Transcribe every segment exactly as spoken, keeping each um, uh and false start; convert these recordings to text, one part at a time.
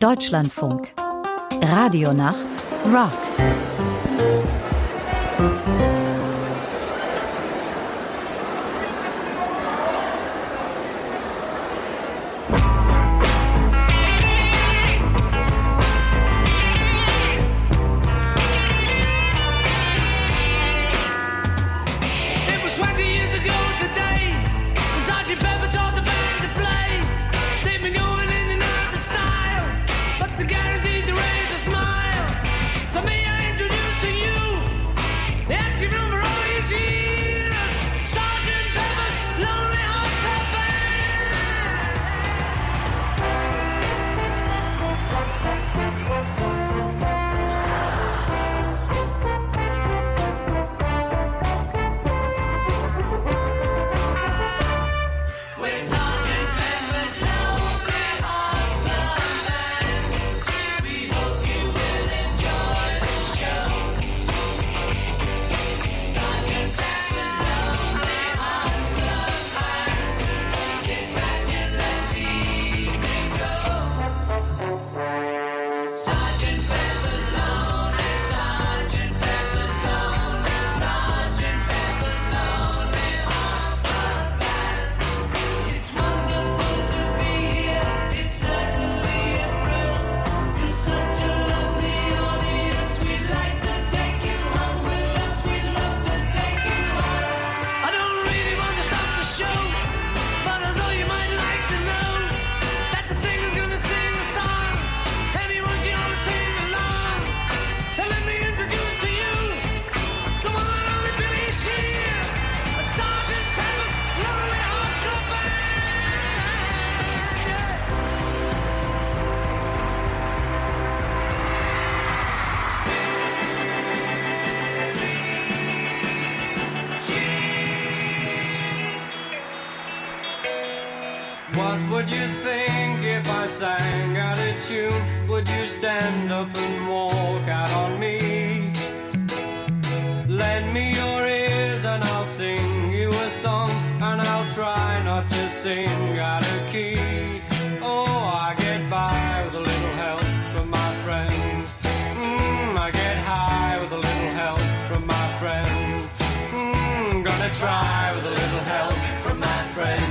Deutschlandfunk. Radionacht Rock. What would you think if I sang out a tune? Would you stand up and walk out on me? Lend me your ears and I'll sing you a song, and I'll try not to sing out of key. Oh, I get by with a little help from my friends. Mm, I get high with a little help from my friends. Mm, gonna try with a little help from my friends.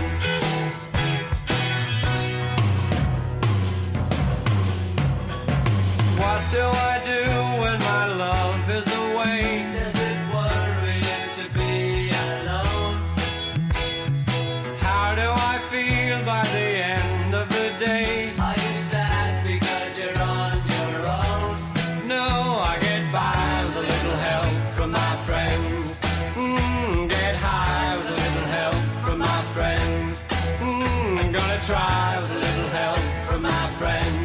What do I do when my love is away? Does it worry you to be alone? How do I feel by the end of the day? Are you sad because you're on your own? No, I get by with a little help from my friends. Mm, get high with a little help from my friends. Mm, I'm gonna try with a little help from my friends.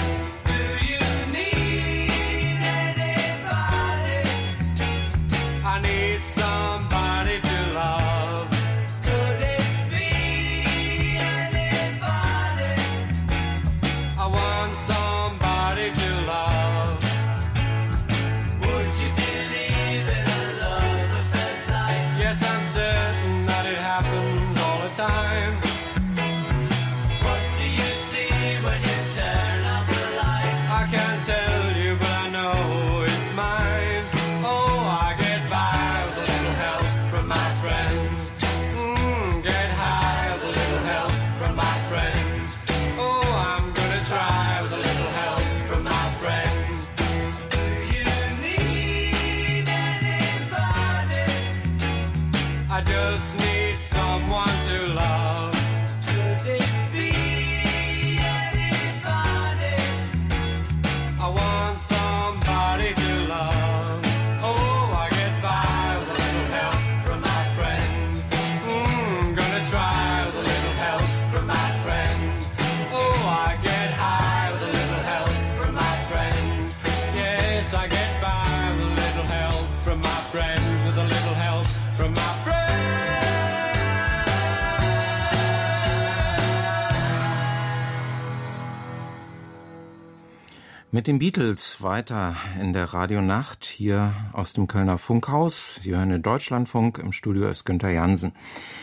Mit den Beatles weiter in der Radionacht hier aus dem Kölner Funkhaus. Sie hören den Deutschlandfunk, im Studio ist Günther Jansen.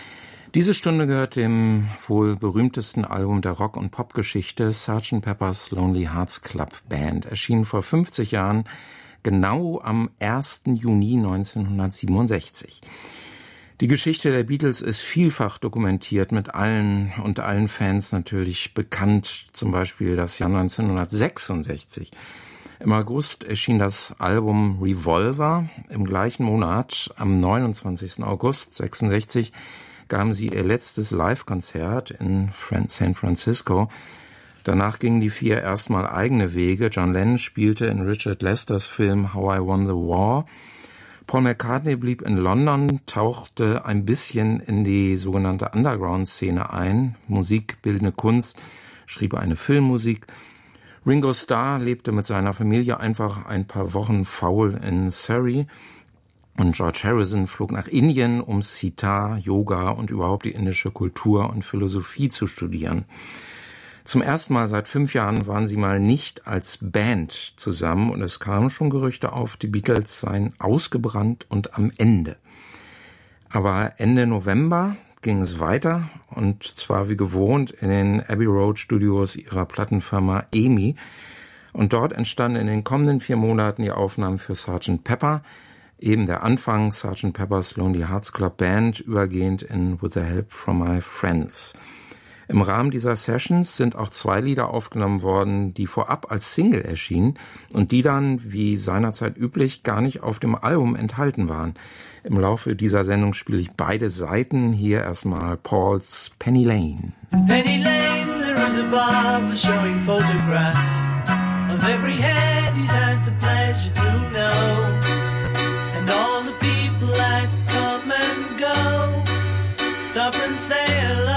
Diese Stunde gehört dem wohl berühmtesten Album der Rock- und Popgeschichte, Sergeant Pepper's Lonely Hearts Club Band, erschien vor fünfzig Jahren, genau am ersten Juni neunzehnhundertsiebenundsechzig. Die Geschichte der Beatles ist vielfach dokumentiert, mit allen und allen Fans natürlich bekannt, zum Beispiel das Jahr neunzehnhundertsechsundsechzig. Im August erschien das Album Revolver. Im gleichen Monat, am neunundzwanzigsten August sechsundsechzig, gaben sie ihr letztes Live-Konzert in San Francisco. Danach gingen die vier erstmal eigene Wege. John Lennon spielte in Richard Lesters Film How I Won the War. Paul McCartney blieb in London, tauchte ein bisschen in die sogenannte Underground-Szene ein, Musik, bildende Kunst, schrieb eine Filmmusik. Ringo Starr lebte mit seiner Familie einfach ein paar Wochen faul in Surrey. Und George Harrison flog nach Indien, um Sitar, Yoga und überhaupt die indische Kultur und Philosophie zu studieren. Zum ersten Mal seit fünf Jahren waren sie mal nicht als Band zusammen und es kamen schon Gerüchte auf, die Beatles seien ausgebrannt und am Ende. Aber Ende November ging es weiter und zwar wie gewohnt in den Abbey Road Studios ihrer Plattenfirma E M I. Und dort entstanden in den kommenden vier Monaten die Aufnahmen für Sergeant Pepper, eben der Anfang Sergeant Pepper's Lonely Hearts Club Band, übergehend in With the Help from My Friends. Im Rahmen dieser Sessions sind auch zwei Lieder aufgenommen worden, die vorab als Single erschienen und die dann, wie seinerzeit üblich, gar nicht auf dem Album enthalten waren. Im Laufe dieser Sendung spiele ich beide Seiten. Hier erstmal Pauls Penny Lane. Penny Lane, there is a barber showing photographs of every head he's had the pleasure to know. And all the people that come and go stop and say hello.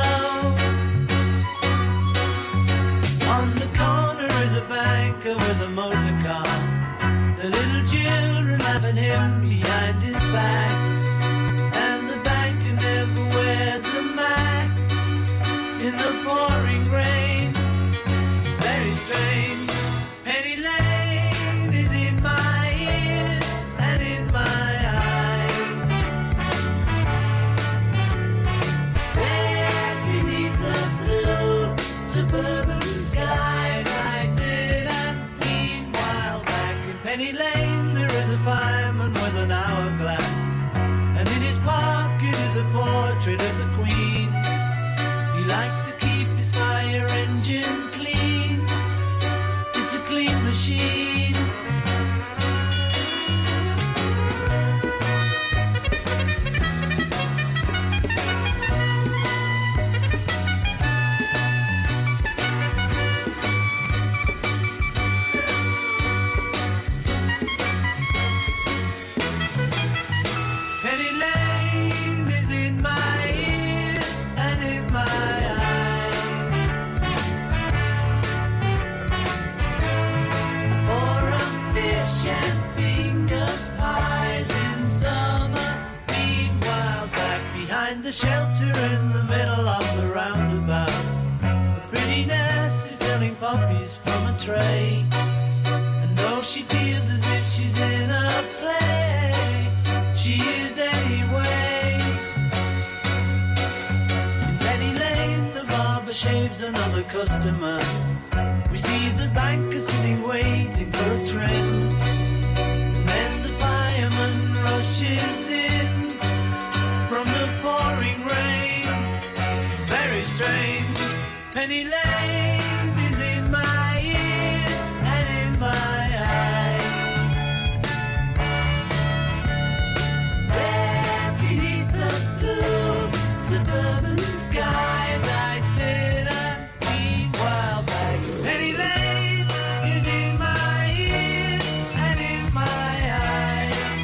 On the corner is a banker with a motor car. The little children laughing him behind his back. And the banker never wears a Mac in the pouring rain. Very strange. Penny Lane is in my ears and in my eyes. There beneath the blue suburban skies I sit and meanwhile back in Penny Lane there is a fireman with an hourglass, and in his pocket is a portrait of the Queen. He likes to keep his fire engine clean. It's a clean machine. Penny Lane is in my ears and in my eyes. For a fish and finger pies in summer. Meanwhile, back behind the shelter in the middle of the roundabout, a pretty nurse is selling poppies from a tray. And though she feels as if she's in a play, she is anyway. In Penny Lane, the barber shaves another customer. We see the banker sitting waiting for a trim. And then the fireman rushes in from the pouring rain. Very strange. Penny Lane is in my ears and in my eyes. There beneath the blue suburban skies I sit and meanwhile back. Penny Lane is in my ears and in my eyes.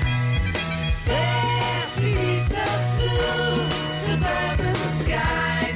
There beneath the blue suburban skies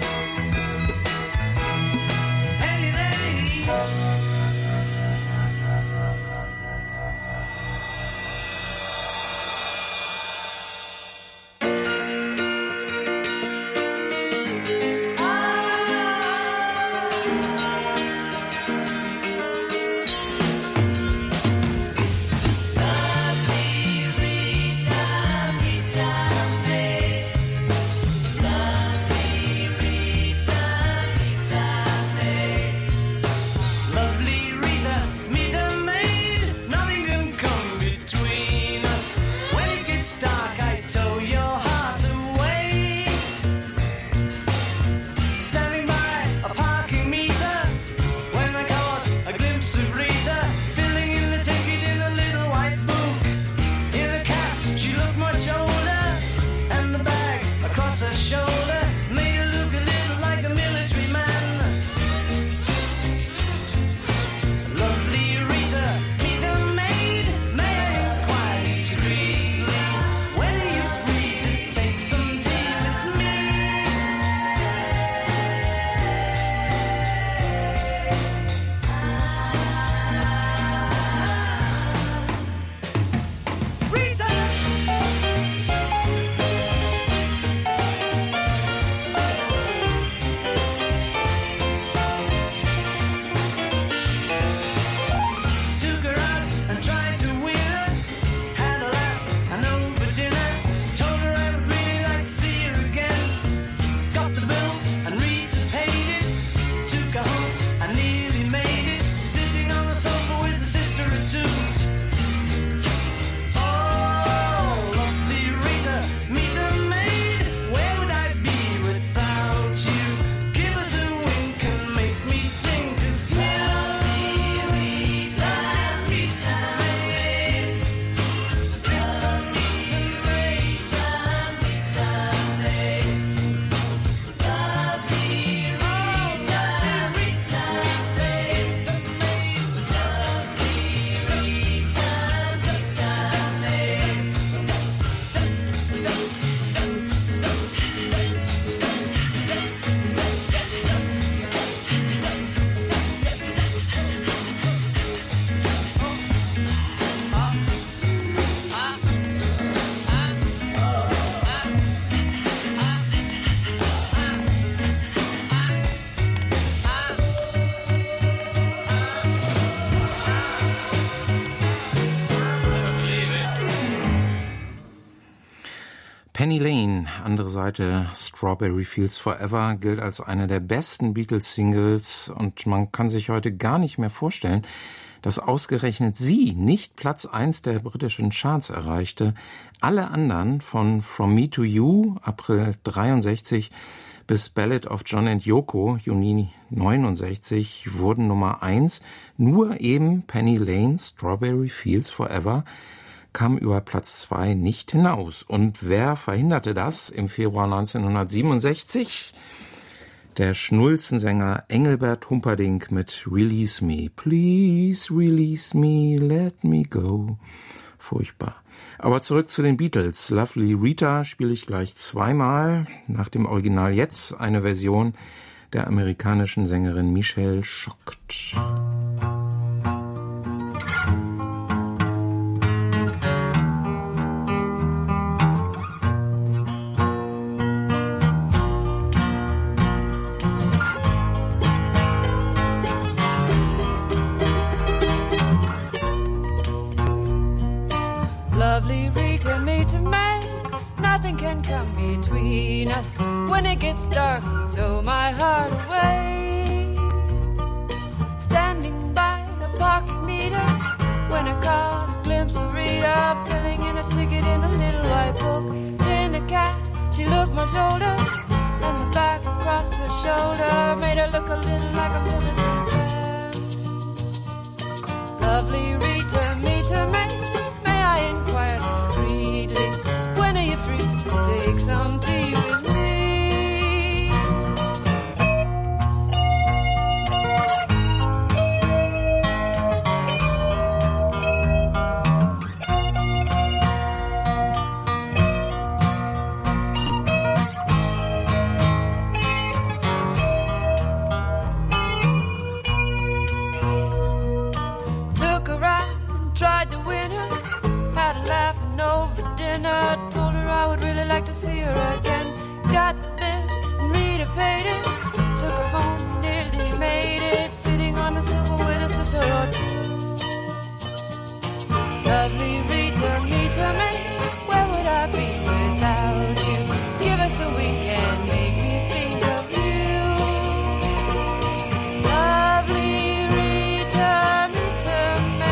Penny Lane, andere Seite Strawberry Fields Forever, gilt als eine der besten Beatles-Singles und man kann sich heute gar nicht mehr vorstellen, dass ausgerechnet sie nicht Platz eins der britischen Charts erreichte. Alle anderen, von From Me to You, April dreiundsechzig, bis Ballad of John and Yoko, Juni neunundsechzig, wurden Nummer eins. Nur eben Penny Lane, Strawberry Fields Forever, kam über Platz zwei nicht hinaus. Und wer verhinderte das im Februar neunzehnhundertsiebenundsechzig? Der Schnulzensänger Engelbert Humperdinck mit Release Me. Please release me, let me go. Furchtbar. Aber zurück zu den Beatles. Lovely Rita spiele ich gleich zweimal. Nach dem Original jetzt eine Version der amerikanischen Sängerin Michelle Schocht. Lovely Rita, me to me, nothing can come between us. When it gets dark, throw my heart away. Standing by the parking meter, when I caught a glimpse of Rita, filling in a ticket in a little white book. In the cash, she looked much older, and the back across her shoulder made her look a little like a million fair. Lovely Rita, me to me, I inquire discreetly, when are you free to take some tea with me? Took a ride and tried to win her, had a laughing over dinner. Told her I would really like to see her again. Got the bill and Rita paid it. Took her home, nearly made it. Sitting on the sofa with a sister or two. Lovely Rita, me to me, where would I be without you? Give us a week and make me think of you. Lovely Rita, me to me.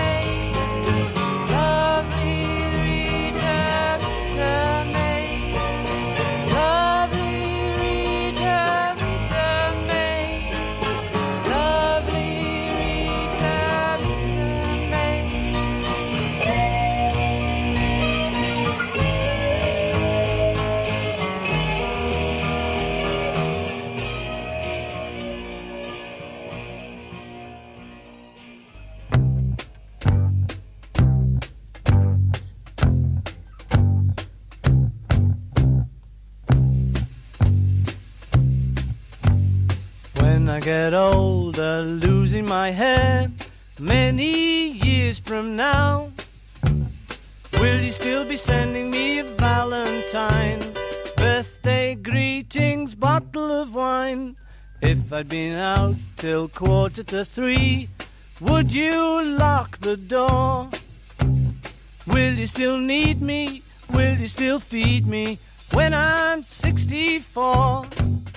When I get older, losing my hair, many years from now, will you still be sending me a valentine, birthday greetings, bottle of wine? If I'd been out till quarter to three, would you lock the door? Will you still need me? Will you still feed me when I'm sixty-four?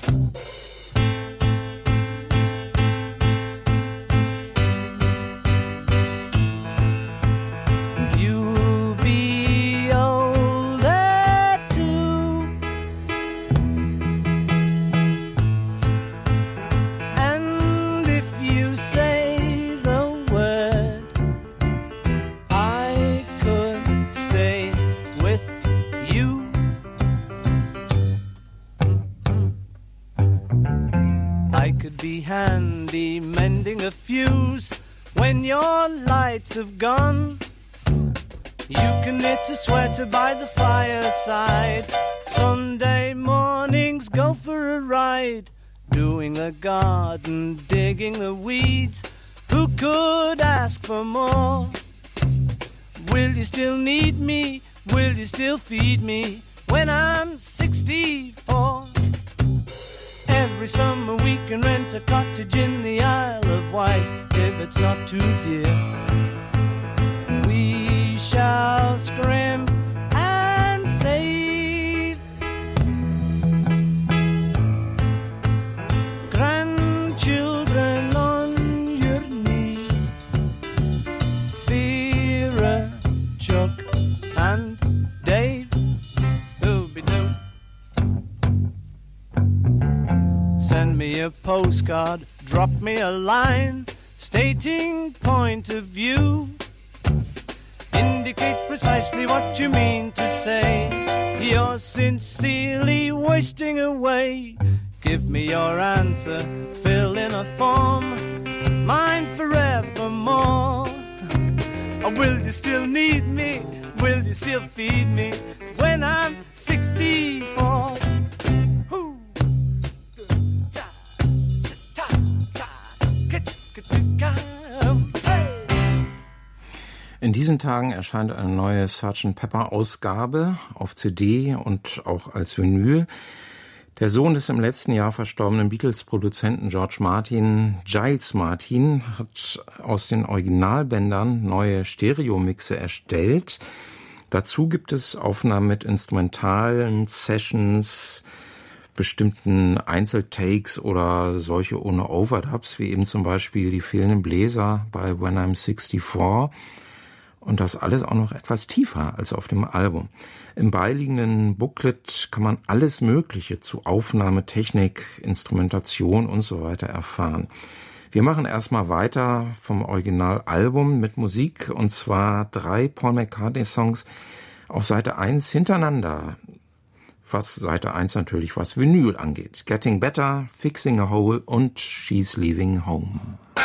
Be handy mending a fuse when your lights have gone. You can knit a sweater by the fireside. Sunday mornings go for a ride, doing the garden, digging the weeds. Who could ask for more? Will you still need me? Will you still feed me when I'm sixty-four? Every summer we can rent a cottage in the Isle of Wight, if it's not too dear. We shall scrimp and save postcard, drop me a line stating point of view. Indicate precisely what you mean to say. You're sincerely wasting away. Give me your answer, fill in a form, mine forevermore. Or will you still need me? Will you still feed me when I'm sixty-four? In diesen Tagen erscheint eine neue Sergeant Pepper Ausgabe auf C D und auch als Vinyl. Der Sohn des im letzten Jahr verstorbenen Beatles-Produzenten George Martin, Giles Martin, hat aus den Originalbändern neue Stereomixe erstellt. Dazu gibt es Aufnahmen mit instrumentalen Sessions, bestimmten Einzeltakes oder solche ohne Overdubs, wie eben zum Beispiel die fehlenden Bläser bei When I'm sixty-four. Und das alles auch noch etwas tiefer als auf dem Album. Im beiliegenden Booklet kann man alles Mögliche zu Aufnahme, Technik, Instrumentation und so weiter erfahren. Wir machen erstmal weiter vom Originalalbum mit Musik, und zwar drei Paul McCartney-Songs auf Seite eins hintereinander. Was Seite eins natürlich, was Vinyl angeht. Getting Better, Fixing a Hole und She's Leaving Home.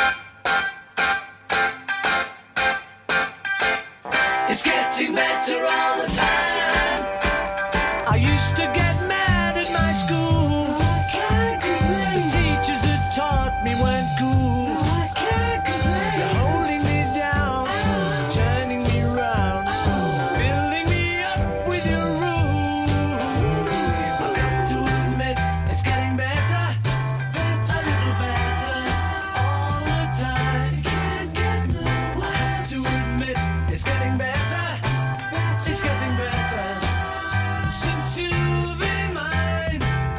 It's getting better all the time. I used to get mad at my school. I can't complain. The teachers that taught me weren't cool. I can't complain. You're holding me down, turning me round, filling me up with your rules. I've got to admit, it's getting better, a little better all the time. Can't get no. I have to admit, it's getting better. It's getting better since you've been mine.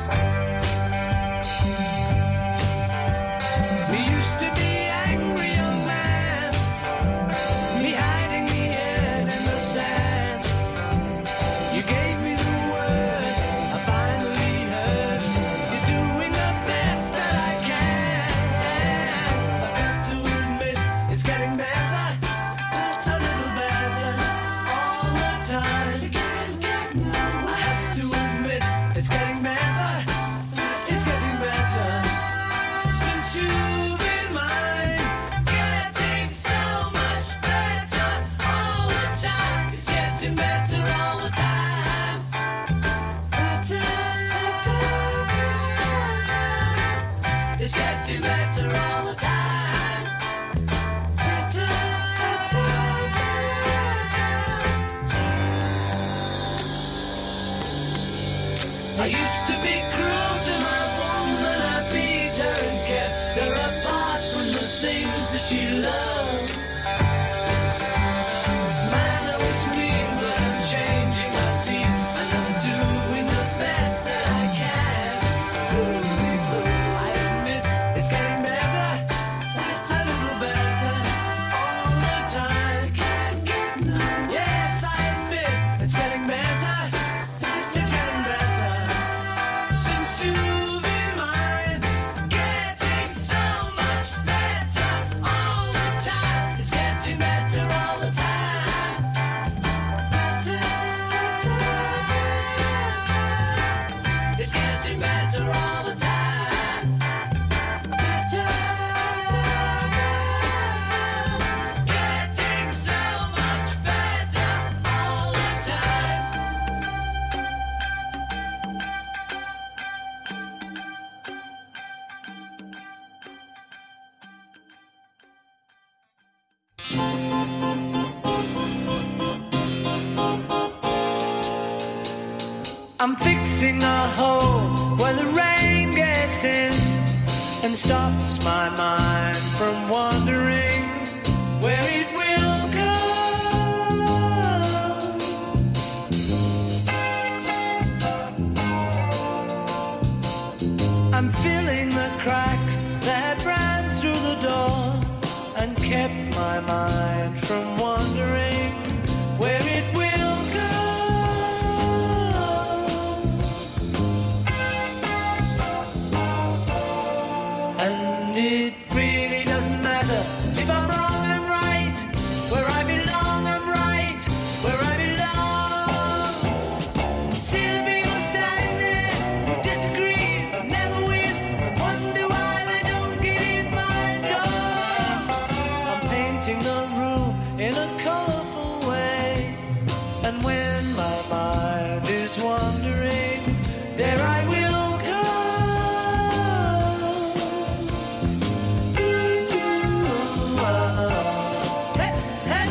We used to be angry young man, me hiding me head in the sand. You gave me the word, I finally heard. You're doing the best that I can. I've got to admit, it's getting better, it's a little better all the time. I have to admit, it's getting better, it's getting better since you've been mine. Getting so much better all the time. It's getting better all the time. Better, better, better. It's getting better all the time. Better, better, better. I used to be cruel to my woman, I beat her and kept her apart from the things that she loved. Man, I was mean, but I'm changing, I see, and I'm doing the best that I can. I admit, it's getting better, it's a little better all the time. Yes, I admit, it's getting better, it's getting better since you've been mine. Getting so much better all the time. It's getting better all the time. Better, better, better. It's getting better all the time. Better, better, better. Getting so much better all the time. I'm fixing a hole where the rain gets in and stops my mind from wondering where it will go. I'm filling the cracks that ran through the door and kept my mind from wondering where it will go. And And when my mind is wandering, there I will go. Ooh, oh. Hey, hey,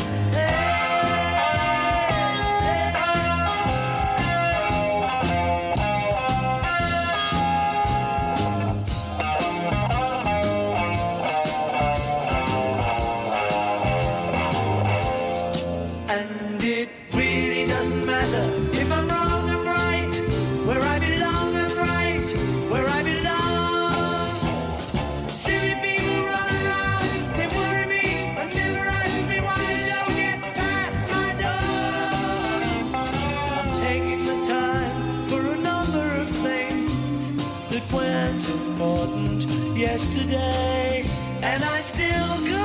and it really doesn't matter if I'm wrong and right, where I belong and right, where I belong. Silly people run around, they worry me, but never ask me why I don't get past my door. I'm taking the time for a number of things that weren't important yesterday, and I still go.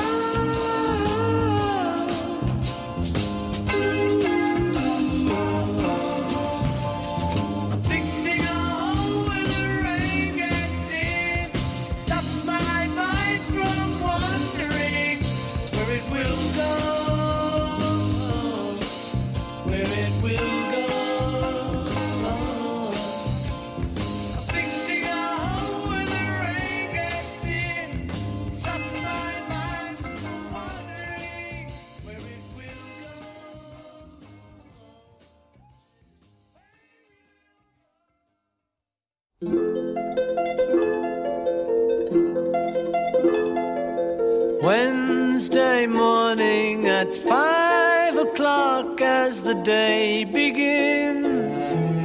Wednesday morning at five o'clock as the day begins,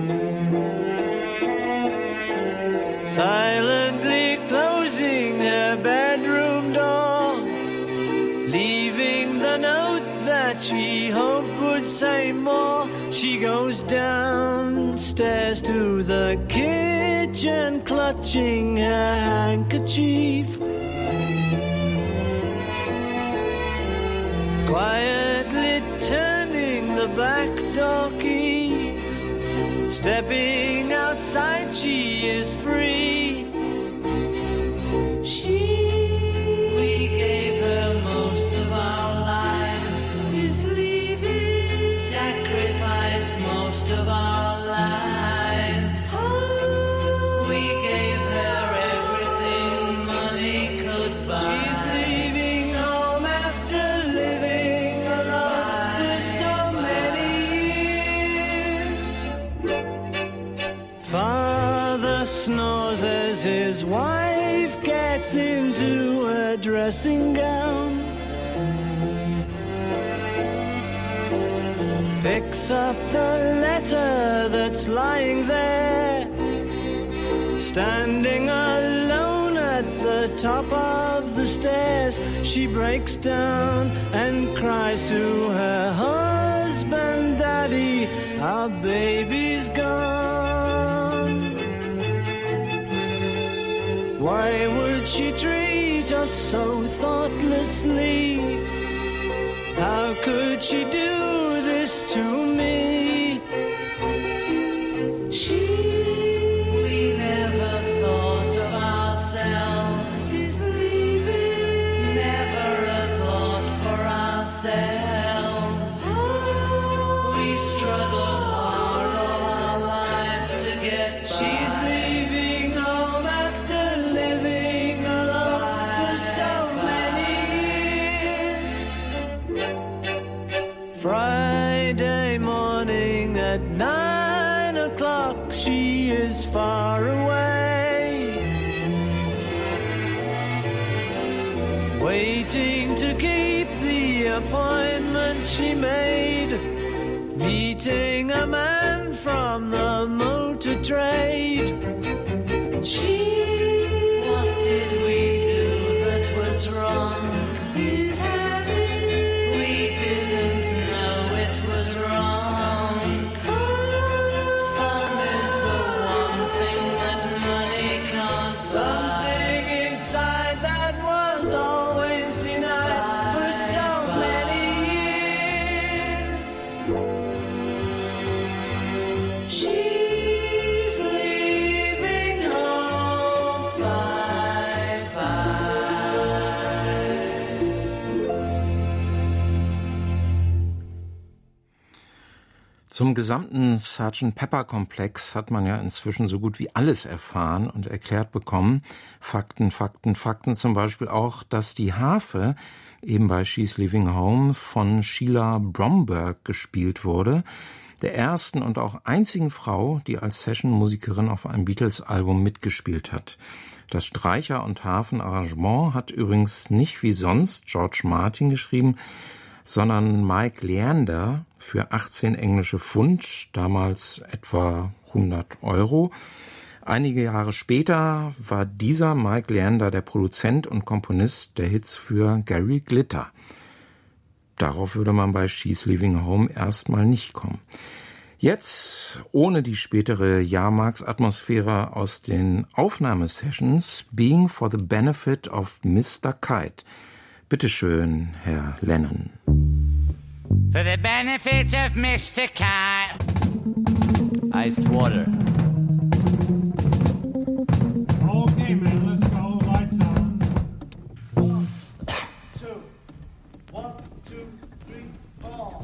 silently closing her bedroom door, leaving the note that she hoped would say more. She goes downstairs to the kitchen, clutching her handkerchief, quietly turning the back door key. Stepping outside, she is free. She, we gave her most of our lives, is leaving, sacrificed most of our lives. Oh, we gave her everything money could buy. She's leaving home after living alone for so many years. Father snores as his wife gets into her dressing gown, picks up the letter that's lying there, standing alone at the top of the stairs. She breaks down and cries to her husband, "Daddy, our baby's gone." Why would she treat us so thoughtlessly? How could she do this to me? She, we never thought of ourselves. She's leaving. Never a thought for ourselves. We struggled hard all our lives to get by. She's leaving home after living alone for so many years. Friday morning at nine o'clock, she is far away, waiting to keep the appointment she made, meeting a man from the motor trade. She, what did we do that was wrong? He's having, we didn't know it was wrong. Fun is the one thing that money can't buy. Something inside that was always denied for so many years. She's leaving home, bye bye. Zum gesamten Sergeant Pepper-Komplex hat man ja inzwischen so gut wie alles erfahren und erklärt bekommen. Fakten, Fakten, Fakten, zum Beispiel auch, dass die Harfe eben bei She's Leaving Home von Sheila Bromberg gespielt wurde, der ersten und auch einzigen Frau, die als Session-Musikerin auf einem Beatles-Album mitgespielt hat. Das Streicher- und Harfenarrangement hat übrigens nicht wie sonst George Martin geschrieben, sondern Mike Leander für achtzehn englische Pfund, damals etwa hundert Euro. Einige Jahre später war dieser Mike Leander der Produzent und Komponist der Hits für Gary Glitter. Darauf würde man bei She's Leaving Home erstmal nicht kommen. Jetzt, ohne die spätere Jahrmarktsatmosphäre aus den Aufnahmesessions, Being for the Benefit of Mister Kite. Bitte schön, Herr Lennon. For the benefit of Mister Kite. Iced water. Okay, man, let's go. Lights on. One, two, one, two, three, four.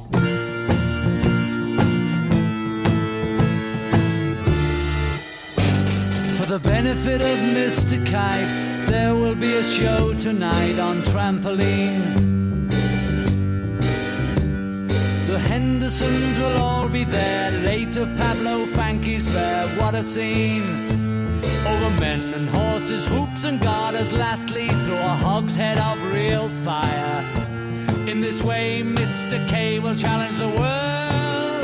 For the benefit of Mister Kite, there will be a show tonight on trampoline. The Hendersons will all be there, late of Pablo Fanky's fair, what a scene. Over men and horses, hoops and garters, lastly through a hogshead of real fire. In this way, Mister K will challenge the world.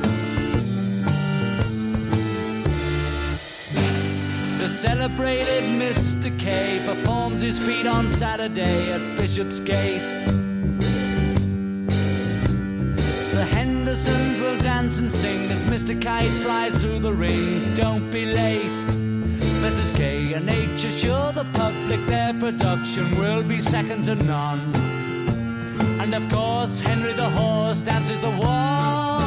The celebrated Mister K performs his feat on Saturday at Bishopsgate. The Hendersons will dance and sing as Mister Kite flies through the ring. Don't be late. Missus K and H assure the public their production will be second to none. And of course, Henry the Horse dances the waltz.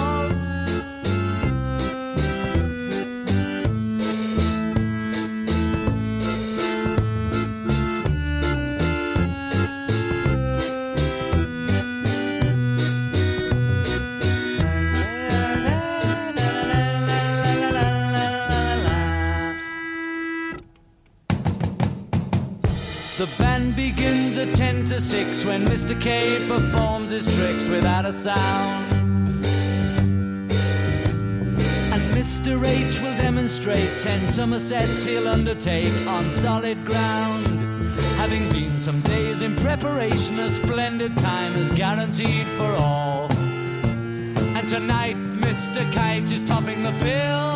The band begins at ten to six when Mister K performs his tricks without a sound. And Mister H will demonstrate ten Somersets he'll undertake on solid ground. Having been some days in preparation, a splendid time is guaranteed for all. And tonight Mister Kite is topping the bill.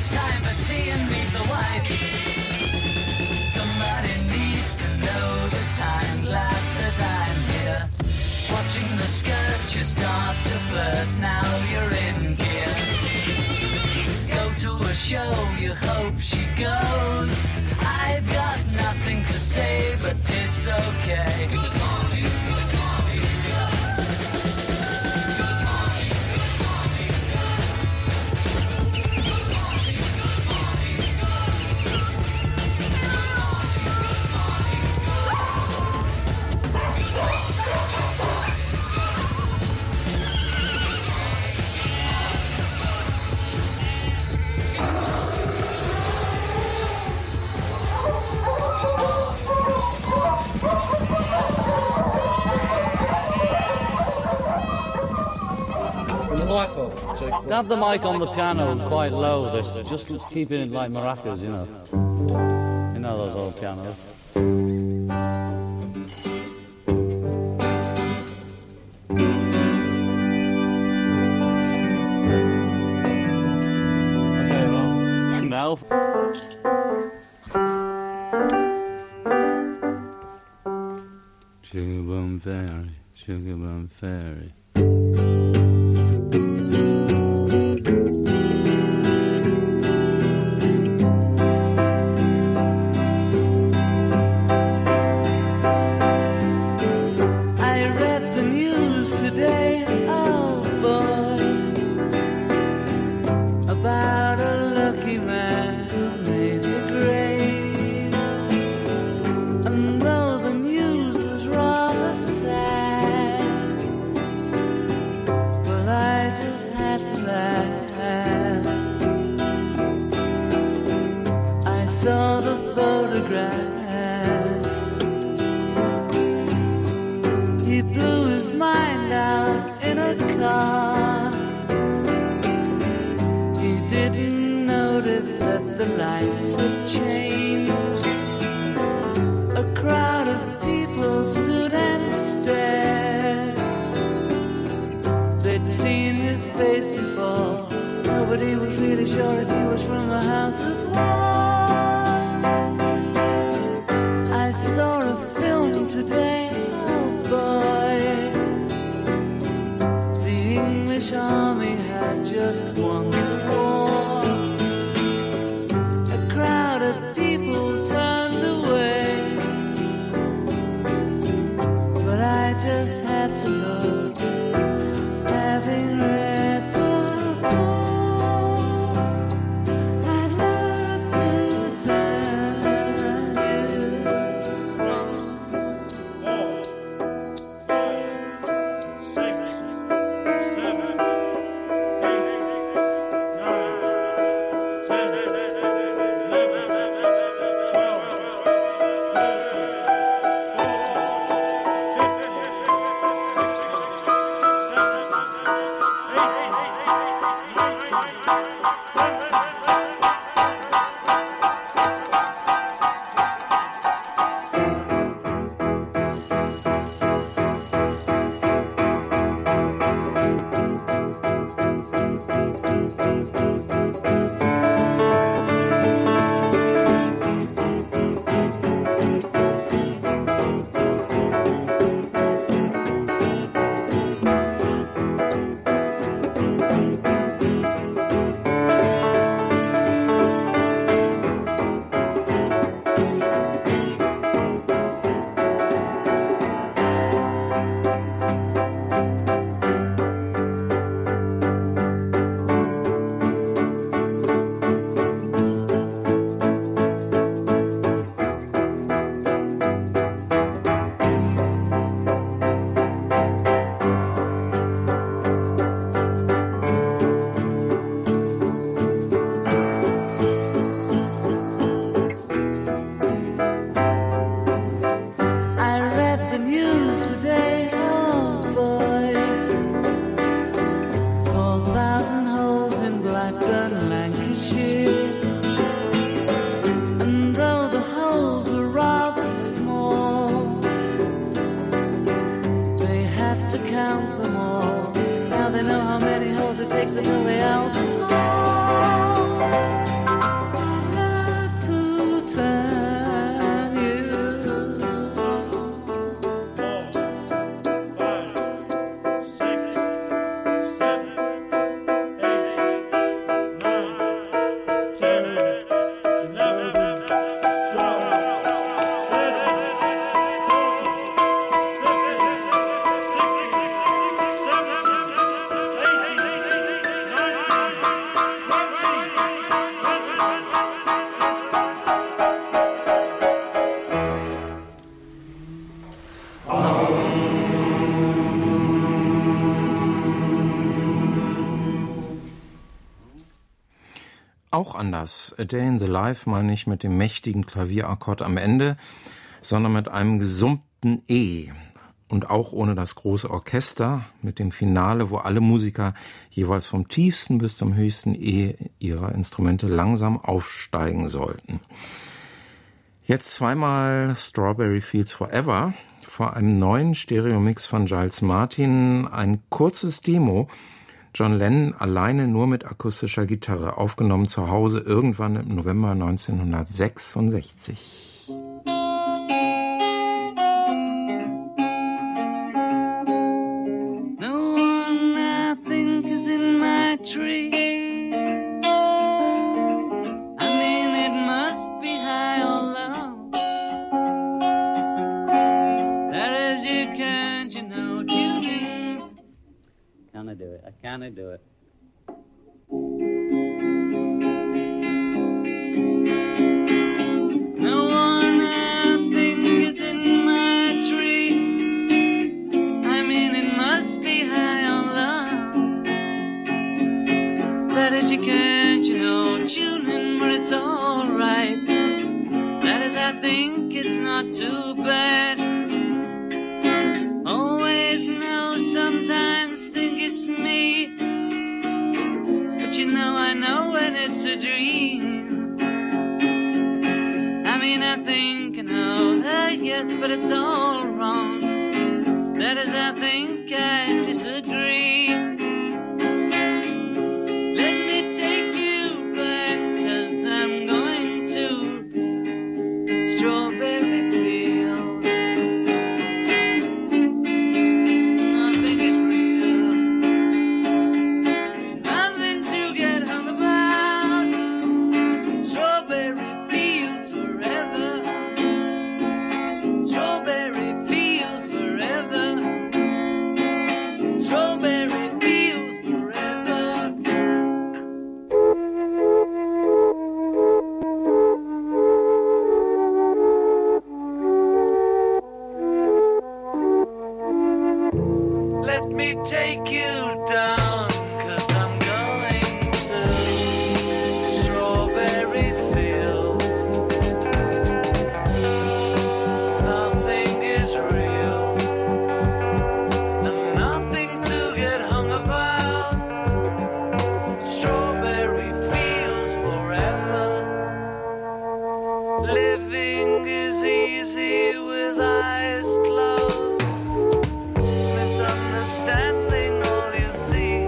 it's time for tea and meet the wife. Somebody needs to know the time, glad that I'm here. Watching the skirt, you start to flirt, now you're in gear. Go to a show, you hope she goes. I've got nothing to say, but it's okay. Good morning, good morning, good morning, good morning, good morning, good morning, Have the mic on the piano quite low. There's just keeping it like maracas, you know. You know those old pianos. Okay, well, now. Sugar Bum Fairy, Sugar Bum Fairy. Now they know how many holes it takes to fill the alcohol. auch anders. A Day in the Life meine ich mit dem mächtigen Klavierakkord am Ende, sondern mit einem gesummten E. Und auch ohne das große Orchester, mit dem Finale, wo alle Musiker jeweils vom tiefsten bis zum höchsten E ihrer Instrumente langsam aufsteigen sollten. Jetzt zweimal Strawberry Fields Forever, vor einem neuen Stereomix von Giles Martin, ein kurzes Demo, John Lennon alleine nur mit akustischer Gitarre, aufgenommen zu Hause irgendwann im November neunzehnhundertsechsundsechzig. Tree. I mean, it must be high or low. That is, you can't, you know, tuning. Can I do it? I can I do it? No one I think is in my tree. I mean, it must be high or low. That is, you can't, you know, tune in, but it's alright. That is, I think it's not too bad. Always know, sometimes think it's me. But you know, I know when it's a dream. I mean, I think, you know, uh, yes, but it's all wrong. That is, I think I disagree. Strawberry field. Nothing is real. Nothing to get hung about. Strawberry fields forever. Strawberry fields forever. Strawberry fields forever. Let me take you down, 'cause I'm going to strawberry fields. Nothing is real, and nothing to get hung about. Strawberry fields forever. Living is easy with eyes closed. Misunderstanding all you see.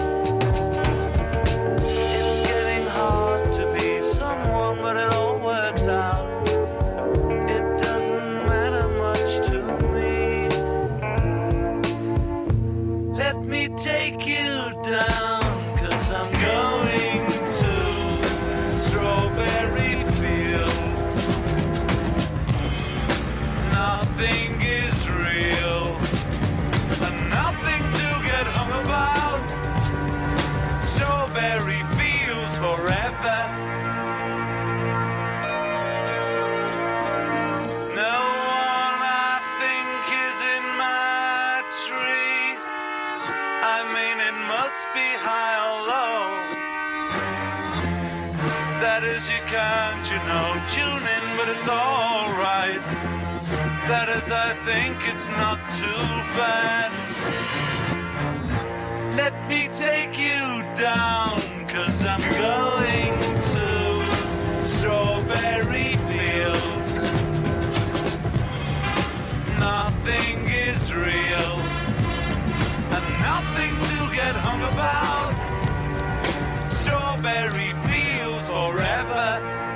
It's getting hard to be someone, but it all works out. It doesn't matter much to me. Let me take you down, 'cause I'm going to strawberry fields. Nothing is real. Nothing to get hung about. Strawberry fields forever. No one I think is in my tree. I mean, it must be high or low. That is, you can't, you know, tune in, but it's alright. That is, I think it's not too bad. Let me take you down, 'cause I'm going to strawberry fields. Nothing is real, and nothing to get hung about. Strawberry fields forever.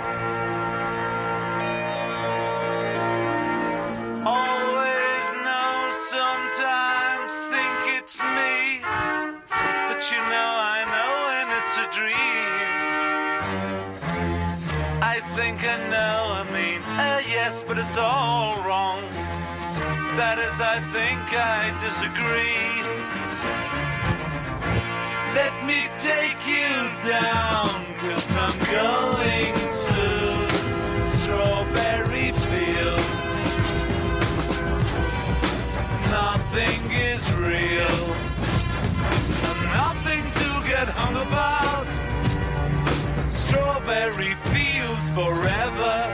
Always know, sometimes think it's me. But you know, I know when it's a dream. I think I know, I mean, uh, yes, but it's all wrong. That is, I think I disagree. Let me take you down, 'cause I'm going to strawberry fields. Nothing is real, nothing to get hung about. Straw forever.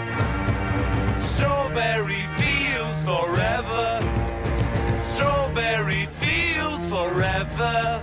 Strawberry fields forever. Strawberry fields forever.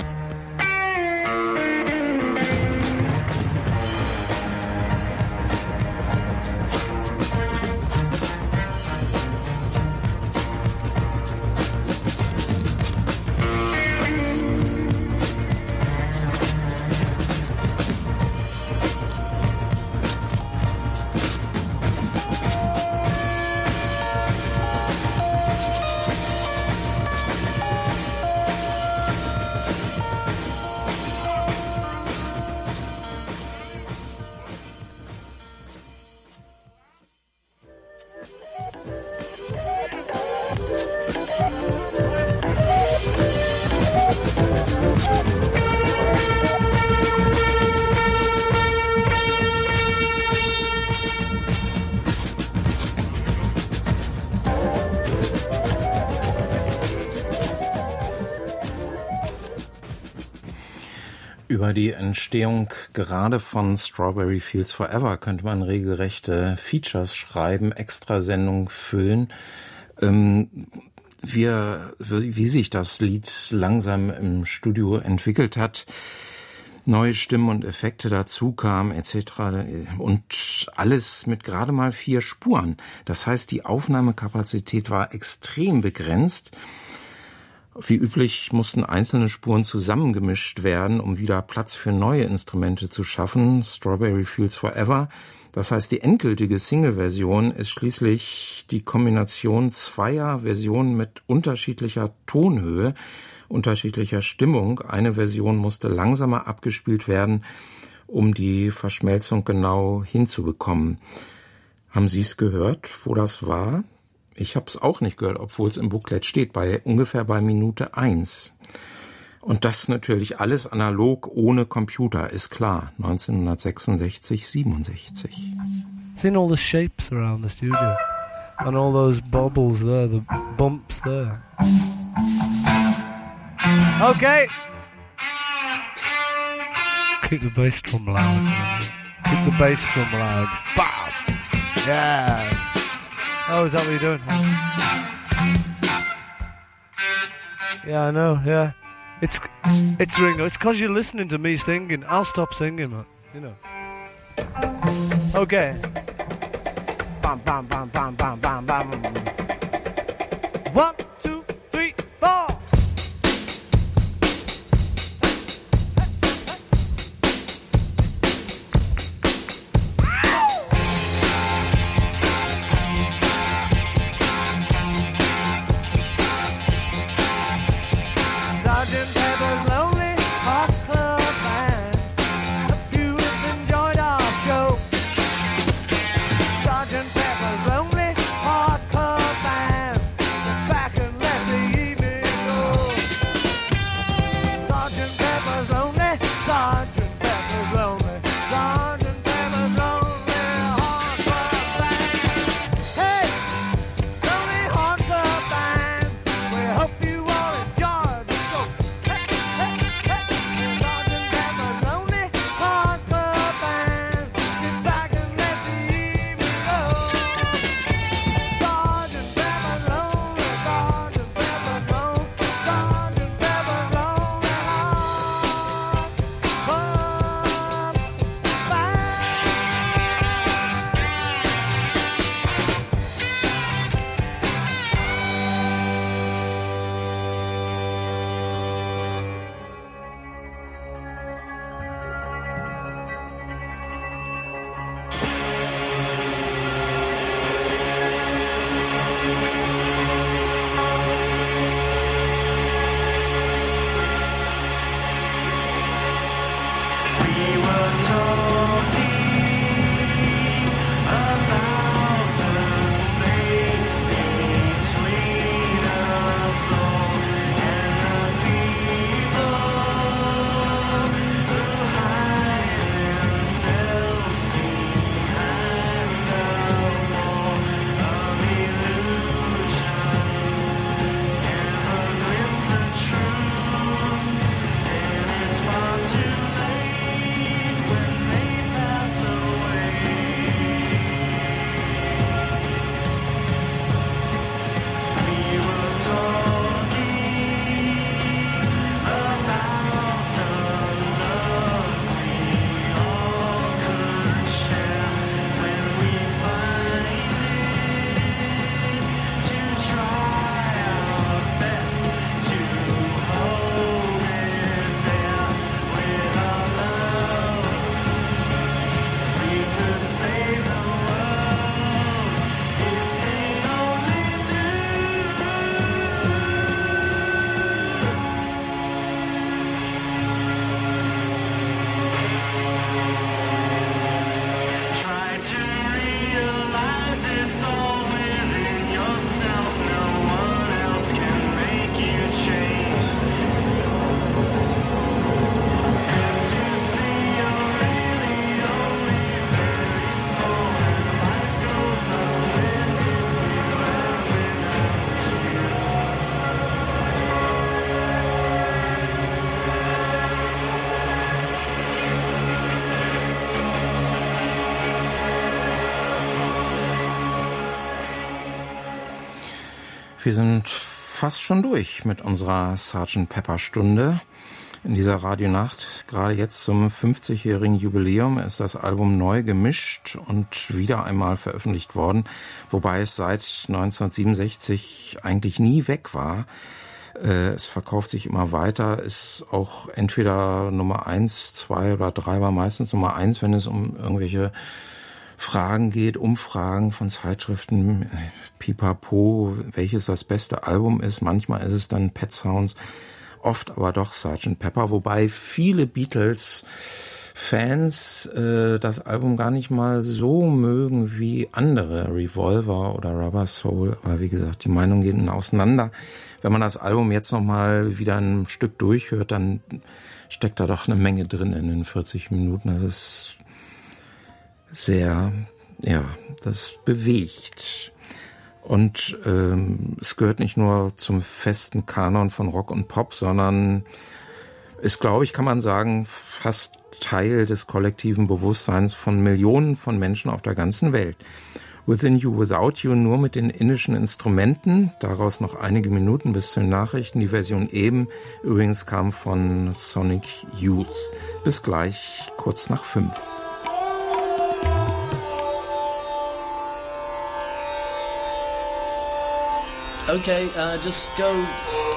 Über die Entstehung gerade von Strawberry Fields Forever könnte man regelrechte Features schreiben, Extrasendungen füllen. Ähm, wir, wie sich das Lied langsam im Studio entwickelt hat, neue Stimmen und Effekte dazu kamen et cetera und alles mit gerade mal vier Spuren. Das heißt, die Aufnahmekapazität war extrem begrenzt. Wie üblich mussten einzelne Spuren zusammengemischt werden, um wieder Platz für neue Instrumente zu schaffen. Strawberry Fields Forever. Das heißt, die endgültige Single-Version ist schließlich die Kombination zweier Versionen mit unterschiedlicher Tonhöhe, unterschiedlicher Stimmung. Eine Version musste langsamer abgespielt werden, um die Verschmelzung genau hinzubekommen. Haben Sie es gehört, wo das war? Ich habe es auch nicht gehört, obwohl es im Booklet steht, bei ungefähr bei Minute eins. Und das natürlich alles analog, ohne Computer, ist klar. neunzehnhundertsechsundsechzig, siebenundsechzig. Seen all the shapes around the studio. And all those bubbles there, the bumps there. Okay. Keep the bass drum loud. Keep the bass drum loud. Bam! Yeah! Oh, is that what you're doing? Yeah, I know, yeah. It's it's Ringo. It's because you're listening to me singing. I'll stop singing, man. You know. Okay. Bam, bam, bam, bam, bam, bam, bam. One, two, three, four. Hey! Wir sind fast schon durch mit unserer Sergeant Pepper Stunde. In dieser Radionacht, gerade jetzt zum fünfzigjährigen Jubiläum, ist das Album neu gemischt und wieder einmal veröffentlicht worden, wobei es seit neunzehnhundertsiebenundsechzig eigentlich nie weg war. Es verkauft sich immer weiter, ist auch entweder Nummer eins, zwei oder drei, war meistens Nummer eins, wenn es um irgendwelche Fragen geht, Umfragen von Zeitschriften, Pipapo, welches das beste Album ist. Manchmal ist es dann Pet Sounds, oft aber doch Sergeant Pepper, wobei viele Beatles-Fans äh, das Album gar nicht mal so mögen wie andere, Revolver oder Rubber Soul. Aber wie gesagt, die Meinungen gehen auseinander. Wenn man das Album jetzt nochmal wieder ein Stück durchhört, dann steckt da doch eine Menge drin in den vierzig Minuten. Das ist sehr, ja, das bewegt. Und ähm, es gehört nicht nur zum festen Kanon von Rock und Pop, sondern ist, glaube ich, kann man sagen, fast Teil des kollektiven Bewusstseins von Millionen von Menschen auf der ganzen Welt. Within You, Without You nur mit den indischen Instrumenten, daraus noch einige Minuten bis zu den Nachrichten. Die Version eben übrigens kam von Sonic Youth. Bis gleich, kurz nach fünf. Okay, uh, just go